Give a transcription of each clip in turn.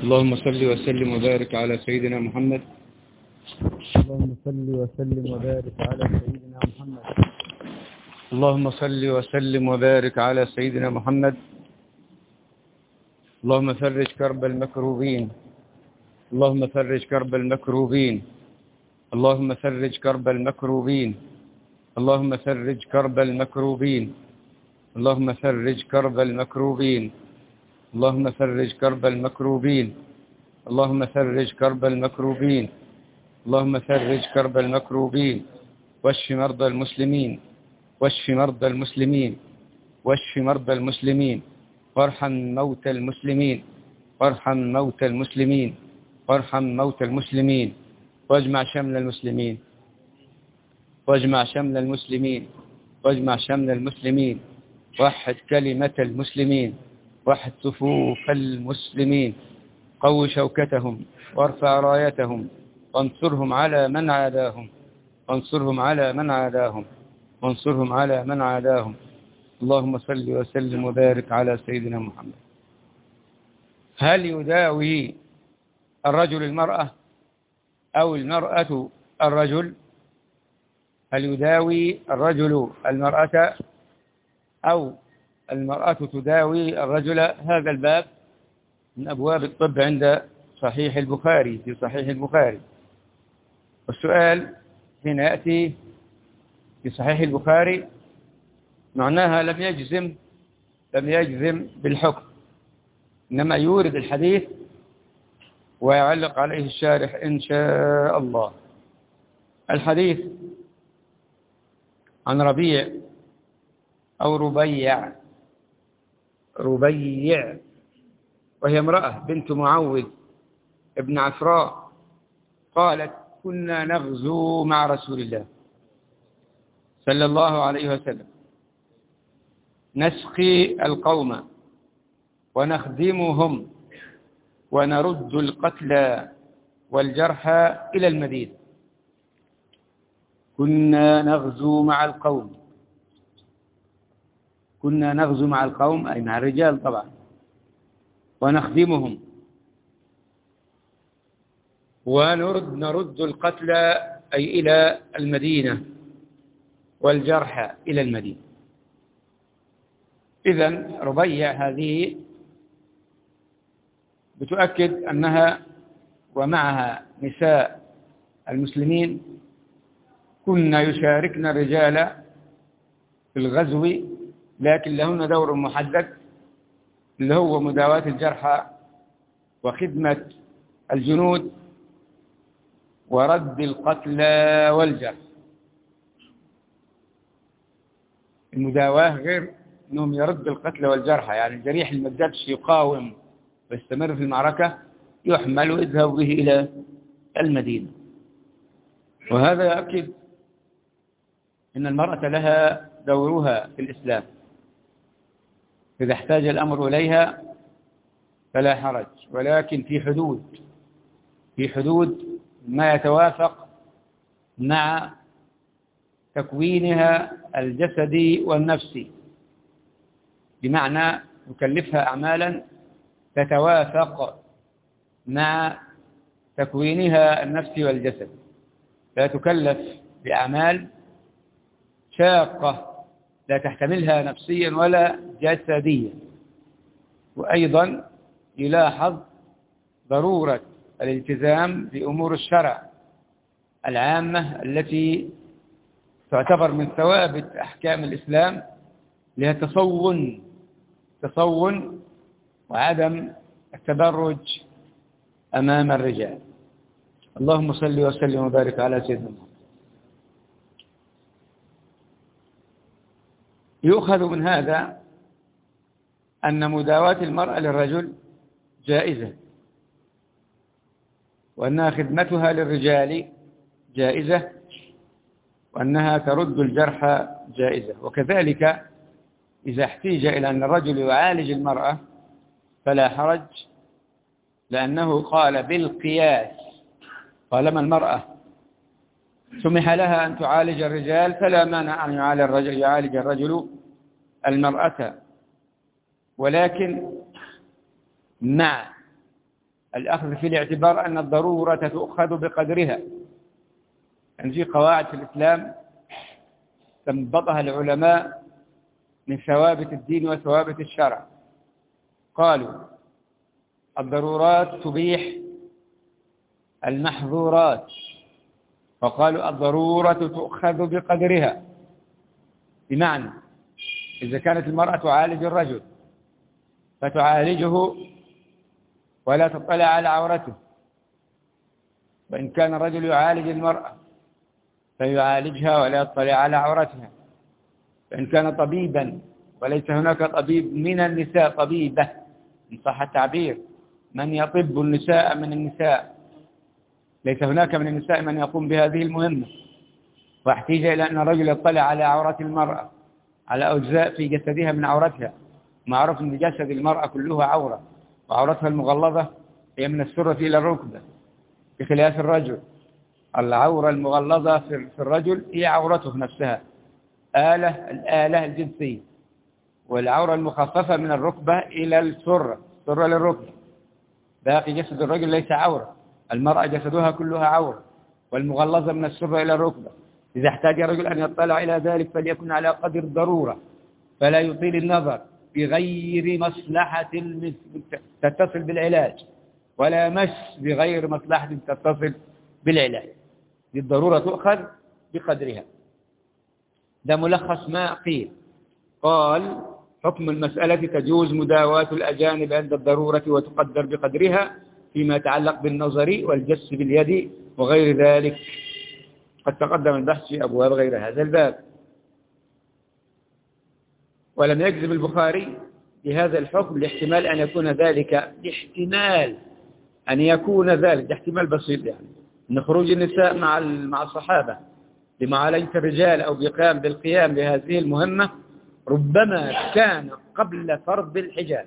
اللهم صل وسلم وبارك على سيدنا محمد. اللهم صل وسلم وبارك على سيدنا محمد. اللهم صل وسلم وبارك على سيدنا محمد. اللهم فرج كرب المكروبين. اللهم فرج كرب المكروبين. اللهم فرج كرب المكروبين. اللهم فرج كرب المكروبين. اللهم فرج كرب المكروبين. اللهم فرج كرب المكروبين. اللهم فرج كرب المكروبين. اللهم فرج كرب المكروبين. واشف مرضى المسلمين. واشف مرضى المسلمين. واشف مرضى المسلمين. وارحم موتى المسلمين. وارحم موتى المسلمين. وارحم موتى المسلمين. واجمع شمل المسلمين. واجمع شمل المسلمين. واجمع شمل المسلمين. وحد كلمة المسلمين. وحد صفوف المسلمين. قو شوكتهم وارفع رايتهم وانصرهم على من عاداهم. وانصرهم على من عاداهم. وانصرهم على من عاداهم. اللهم صل وسلم وبارك على سيدنا محمد. هل يداوي الرجل المرأة أو المرأة الرجل؟ هل يداوي الرجل المرأة أو المرأة تداوي الرجل؟ هذا الباب من أبواب الطب عند صحيح البخاري، في صحيح البخاري. والسؤال هنا يأتي في صحيح البخاري معناها لم يجزم بالحكم، إنما يورد الحديث ويعلق عليه الشارح إن شاء الله. الحديث عن ربيع أو ربيع وهي امرأة بنت معوذ ابن عفراء قالت: كنا نغزو مع رسول الله صلى الله عليه وسلم نسقي القوم ونخدمهم ونرد القتلى والجرحى إلى المدينة. كنا نغزو مع القوم. كنا نغزو مع القوم أي مع الرجال طبعا، ونخدمهم ونرد القتلى أي إلى المدينة والجرحى إلى المدينة. إذن ربيع هذه بتؤكد أنها ومعها نساء المسلمين كنا يشاركن الرجال في الغزو، لكن لهن دور محدد اللي هو مداواة الجرحى وخدمة الجنود ورد القتلى والجرح. المداواة غير أنهم يرد القتلى والجرحى، يعني الجريح اللي ما قدرش يقاوم ويستمر في المعركة يحمل ويذهب به إلى المدينة. وهذا يؤكد أن المرأة لها دورها في الإسلام، إذا احتاج الأمر إليها فلا حرج، ولكن في حدود ما يتوافق مع تكوينها الجسدي والنفسي، بمعنى يكلفها أعمالا تتوافق مع تكوينها النفسي والجسد، لا تكلف بأعمال شاقة لا تحتملها نفسيا ولا جسديا. وأيضا يلاحظ ضرورة الالتزام بأمور الشرع العامة التي تعتبر من ثوابت أحكام الإسلام، لها تصون وعدم التبرج أمام الرجال. اللهم صل وسلم وبارك على سيدنا محمد. يؤخذ من هذا أن مداواة المرأة للرجل جائزة، وأنها خدمتها للرجال جائزة، وأنها ترد الجرح جائزة. وكذلك إذا احتيج إلى أن الرجل يعالج المرأة فلا حرج، لأنه قال بالقياس طالما المرأة سمح لها أن تعالج الرجال فلا مانع أن يعالج الرجل المرأة، ولكن مع الأخذ في الاعتبار أن الضرورة تؤخذ بقدرها. يعني في قواعد في الإسلام استنبطها العلماء من ثوابت الدين وثوابت الشرع. قالوا الضرورات تبيح المحظورات، وقالوا الضرورة تؤخذ بقدرها. بمعنى إذا كانت المرأة تعالج الرجل فتعالجه ولا تطلع على عورته، وإن كان الرجل يعالج المرأة فيعالجها ولا يطلع على عورتها. فإن كان طبيبا وليس هناك طبيب من النساء، طبيبة إن صح التعبير، من يطب النساء من النساء، ليس هناك من النساء من يقوم بهذه المهمة، واحتيج إلى أن الرجل يطلع على عورات المرأة، على أجزاء في جسدها من عورتها. معروف أن جسد المرأة كله عورة، وعورتها المغلظة هي من السرة إلى الركبة، بخلاف الرجل. العورة المغلظة في الرجل هي عورته نفسها، الآلة الجنسية، والعورة المخففة من الركبة إلى السرة للركبة. باقي جسد الرجل ليس عورة. المرأة جسدها كلها عورة، والمغلظة من السرة إلى الركبة. إذا احتاج الرجل أن يطلع إلى ذلك فليكن على قدر الضرورة، فلا يطيل النظر بغير مصلحة تتصل بالعلاج، ولا مس بغير مصلحة تتصل بالعلاج. الضرورة تؤخذ بقدرها. ده ملخص ما قيل. قال حكم المسألة تجوز مداواة الأجانب عند الضرورة وتقدر بقدرها فيما يتعلق بالنظر والجس باليد وغير ذلك. قد تقدم البحث في أبواب غير هذا الباب. ولم يجزم البخاري بهذا الحكم لاحتمال أن يكون ذلك، احتمال بسيط، يعني أن خروج النساء مع الصحابة لمعالجة الرجال أو بالقيام بهذه المهمة ربما كان قبل فرض الحجاب،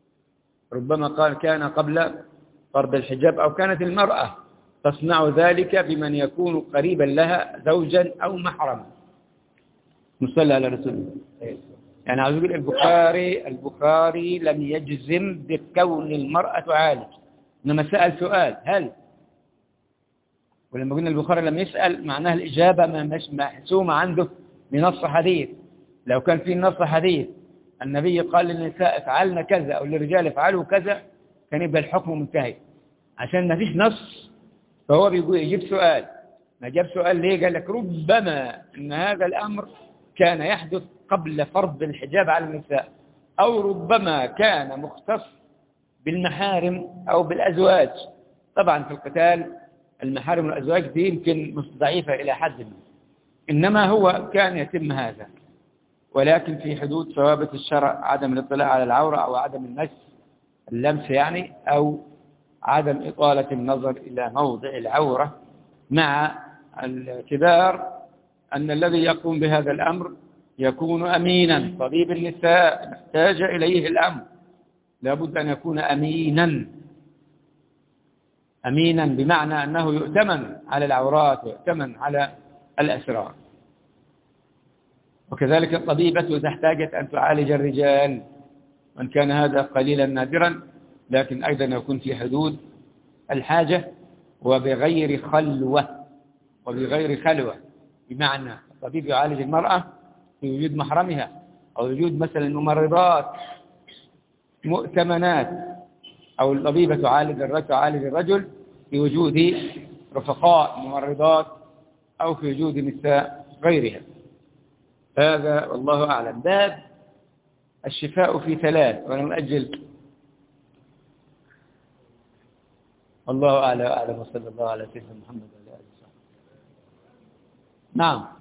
كان قبل فرض الحجاب، أو كانت المرأة تصنع ذلك بمن يكون قريبا لها زوجا أو محرما. نصلي على رسول الله. يعني عاوز أقول البخاري لم يجزم بكون المرأة تعالج، إنما سأل سؤال هل. ولما قلنا البخاري لم يسأل معناها الإجابة مش محسومة عنده بنص حديث. لو كان في نص حديث النبي قال للنساء افعلن كذا أو للرجال افعلوا كذا كان يبقى الحكم منتهي. عشان ما فيش نص فهو بيقول يجيب سؤال. ما جاب سؤال ليه؟ قال لك ربما أن هذا الأمر كان يحدث قبل فرض الحجاب على النساء، أو ربما كان مختص بالمحارم أو بالأزواج. طبعا في القتال المحارم والأزواج دي يمكن ضعيفة إلى حد ما، إنما هو كان يتم هذا، ولكن في حدود ثوابت الشرع: عدم الاطلاع على العورة، أو عدم اللمس يعني، أو عدم إطالة النظر إلى موضع العورة، مع الاعتبار أن الذي يقوم بهذا الأمر يكون أمينا. طبيب النساء احتاج إليه الأمر لابد أن يكون أمينا بمعنى أنه يؤتمن على العورات ويؤتمن على الأسرار. وكذلك الطبيبة إذا احتاجت أن تعالج الرجال، وإن كان هذا قليلا نادرا، لكن أيضا يكون في حدود الحاجة وبغير خلوة. بمعنى الطبيب يعالج المرأة في وجود محرمها، أو وجود مثلا ممرضات مؤتمنات، أو الطبيبة تعالج الرجل في وجود رفقاء ممرضات، أو في وجود نساء غيرها. هذا والله أعلم. باب الشفاء في 3، ونؤجل. الله أعلم وصلى الله على سيدنا محمد وعلى آله وصحبه. نعم.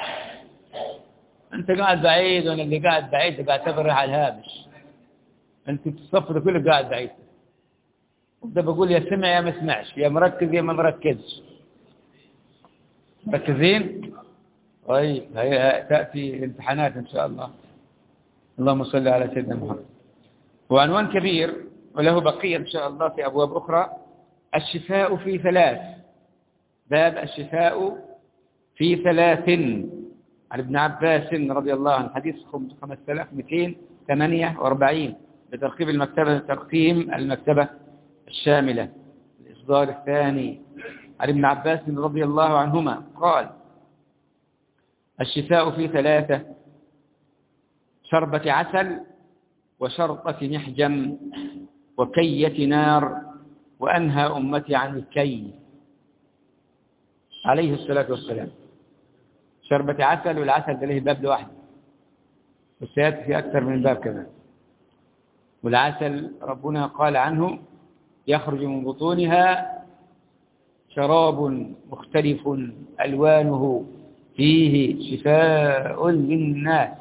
أنت قاعد بعيد وأنا اللي قاعد بعيد قاعد تبرح على الهامش. أنت الصف ده كله قاعد بعيد. وده بقول يا سمع يا ما سمعش، يا مركز يا ما مركزش. مركزين؟ طيب هي تأتي الامتحانات إن شاء الله. اللهم صل على سيدنا محمد. وعنوان كبير وله بقية إن شاء الله في أبواب أخرى: الشفاء في 3. باب الشفاء في 3 عن ابن عباس رضي الله عنه، حديث 5248 بترقيم المكتبة الشاملة، الإصدار الثاني، عن ابن عباس رضي الله عنهما قال: الشفاء في 3: شربة عسل، وشرطة محجم، وكية نار، وأنهى أمتي عن الكي، عليه الصلاة والسلام. شربة عسل، والعسل ده له باب لوحده، والسيادة في أكثر من باب كمان. والعسل ربنا قال عنه: يخرج من بطونها شراب مختلف ألوانه فيه شفاء للناس.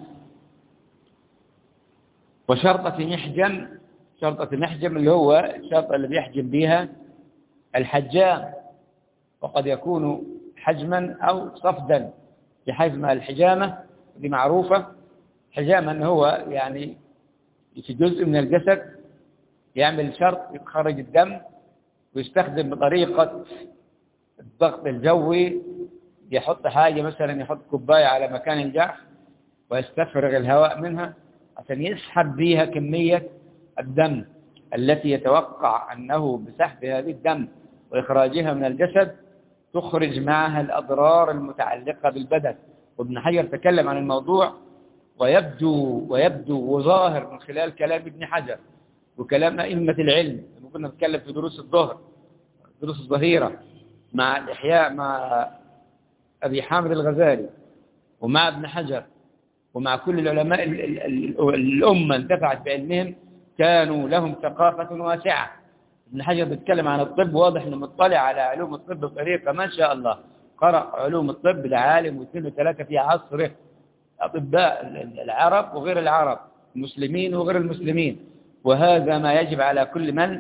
وشرطة محجم، شرطة محجم اللي هو الشرطة اللي بيحجم بها الحجام، وقد يكون حجما أو صفدا، بحيث ما الحجامة دي معروفة. حجامة أنه هو يعني في جزء من الجسد يعمل شرط يخرج الدم، ويستخدم بطريقة الضغط الجوي، يحط حاجة مثلا، يحط كوباية على مكان الجرح ويستفرغ الهواء منها عشان يسحب بها كمية الدم التي يتوقع أنه بسحب هذه الدم وإخراجها من الجسد تخرج معها الأضرار المتعلقة بالبدن. وابن حجر تكلم عن الموضوع، ويبدو وظاهر من خلال كلام ابن حجر وكلام أئمة العلم. كنا نتكلم في دروس الظهر، دروس الظهيرة، مع الإحياء، مع أبي حامد الغزالي ومع ابن حجر ومع كل العلماء الأمة انتفعت بعلمهم، كانوا لهم ثقافة واسعة. ابن حجر بيتكلم عن الطب، واضح انه مطلع على علوم الطب بطريقة ما شاء الله، قرأ علوم الطب العالم واثنين وثلاثة في عصره، أطباء العرب وغير العرب، المسلمين وغير المسلمين. وهذا ما يجب على كل من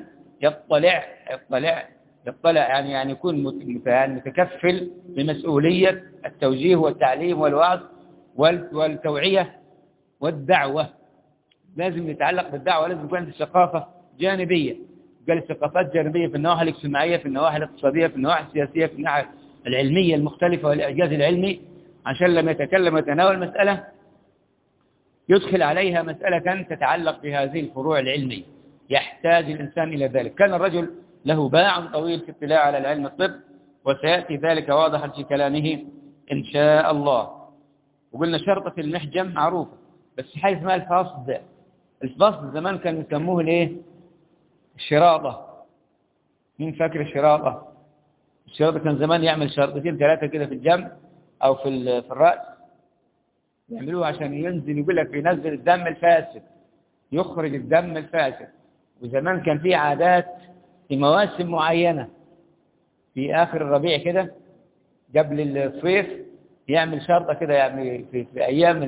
يطلع يعني يكون متكفل بمسؤولية التوجيه والتعليم والوعظ والتوعية والدعوة. لازم يتعلق بالدعوة، لازم يكون عنده ثقافة جانبية، قال ثقافات جانبية في النواحي الاجتماعية، في النواحي الاقتصادية، في النواحي السياسية، في النواحي العلمية المختلفة والإعجاز العلمي، عشان لما يتكلم ويتناول مسألة يدخل عليها مسألة تتعلق بهذه الفروع العلمية. يحتاج الإنسان إلى ذلك. كان الرجل له باع طويل في اطلاع على العلم الطب، وسيأتي ذلك واضحا في كلامه إن شاء الله. وقلنا شرطة المحجم معروفة، بس حيث ما الفصد. الفصد زمان كانوا يسموه الايه؟ الشراطة. مين فاكر الشراطة؟ الشراطة كان زمان يعمل شرطتين 3 كده في الجنب أو في الرأس، يعملوه عشان ينزل، يقول لك ينزل الدم الفاسد، يخرج الدم الفاسد. وزمان كان في عادات في مواسم معينة، في آخر الربيع كده قبل الصيف يعمل شرطة كده، يعني في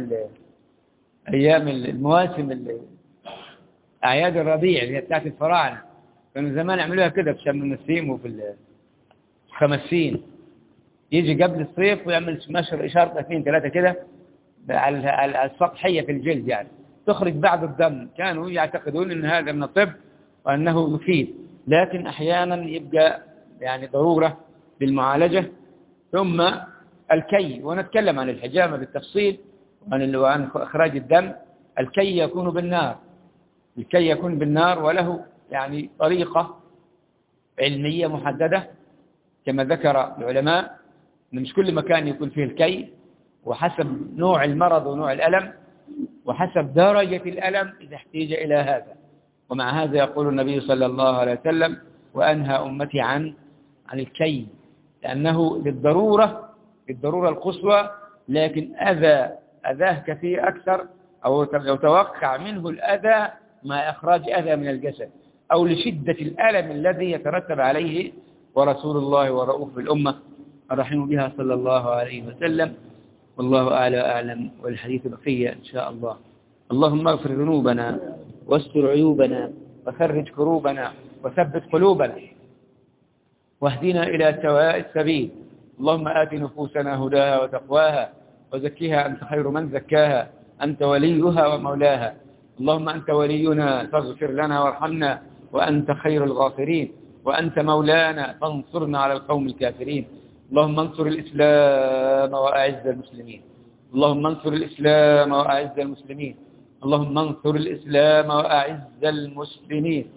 أيام المواسم، أعياد الربيع اللي هي بتاعت الفراعنة، كانوا زمان يعملوها كده في شم النسيم وفي الخمسين. يجي قبل الصيف ويعمل شرطة 2 3 كده على السطحية في الجلد، يعني تخرج بعض الدم. كانوا يعتقدون أن هذا من الطب وأنه مفيد، لكن أحيانا يبقى يعني ضرورة للمعالجة. ثم الكي، ونتكلم عن الحجامة بالتفصيل وعن إخراج الدم. الكي يكون بالنار، الكي يكون بالنار، وله يعني طريقة علمية محددة كما ذكر العلماء، أن مش كل مكان يكون فيه الكي، وحسب نوع المرض ونوع الألم وحسب درجة الألم إذا احتاج إلى هذا. ومع هذا يقول النبي صلى الله عليه وسلم: وأنهى أمتي عن الكي، لأنه للضرورة القصوى، لكن أذاه كثير أكثر، أو يتوقع منه الأذى مع إخراج أذى من الجسد، أو لشدة الألم الذي يترتب عليه. ورسول الله ورؤوف بالأمة الرحيم بها صلى الله عليه وسلم. والله أعلى أعلم، والحديث بقية إن شاء الله. اللهم اغفر ذنوبنا واستر عيوبنا وفرج كروبنا وثبت قلوبنا واهدنا إلى سواء السبيل. اللهم آت نفوسنا هداها وتقواها وزكها أنت خير من زكاها، أنت وليها ومولاها. اللهم أنت ولينا فاغفر لنا وارحمنا، وأنت خير الغافرين، وأنت مولانا فانصرنا على القوم الكافرين. اللهم انصر الإسلام وأعز المسلمين، اللهم انصر الإسلام وأعز المسلمين، اللهم انصر الإسلام وأعز المسلمين.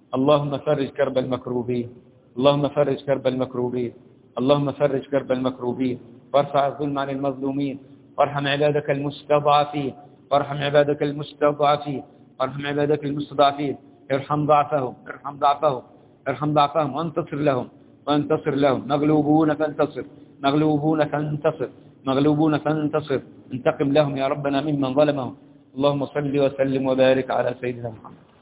اللهم فرج كرب المكروبين، اللهم فرج كرب المكروبين، اللهم فرج كرب المكروبين، وارفع الظلم عن المظلومين، وارحم عبادك المستضعفين، وارحم عبادك المستضعفين، وارحم عبادك المستضعفين. ارحم ضعفهم، ارحم ضعفهم، ارحم ضعفهم، وانتصر لهم، وانتصر لهم. مغلوبون فانتصر، مغلوبون فانتصر، مغلوبون فانتصر. انتقم لهم يا ربنا ممن ظلمهم. اللهم صل وسلم وبارك على سيدنا محمد.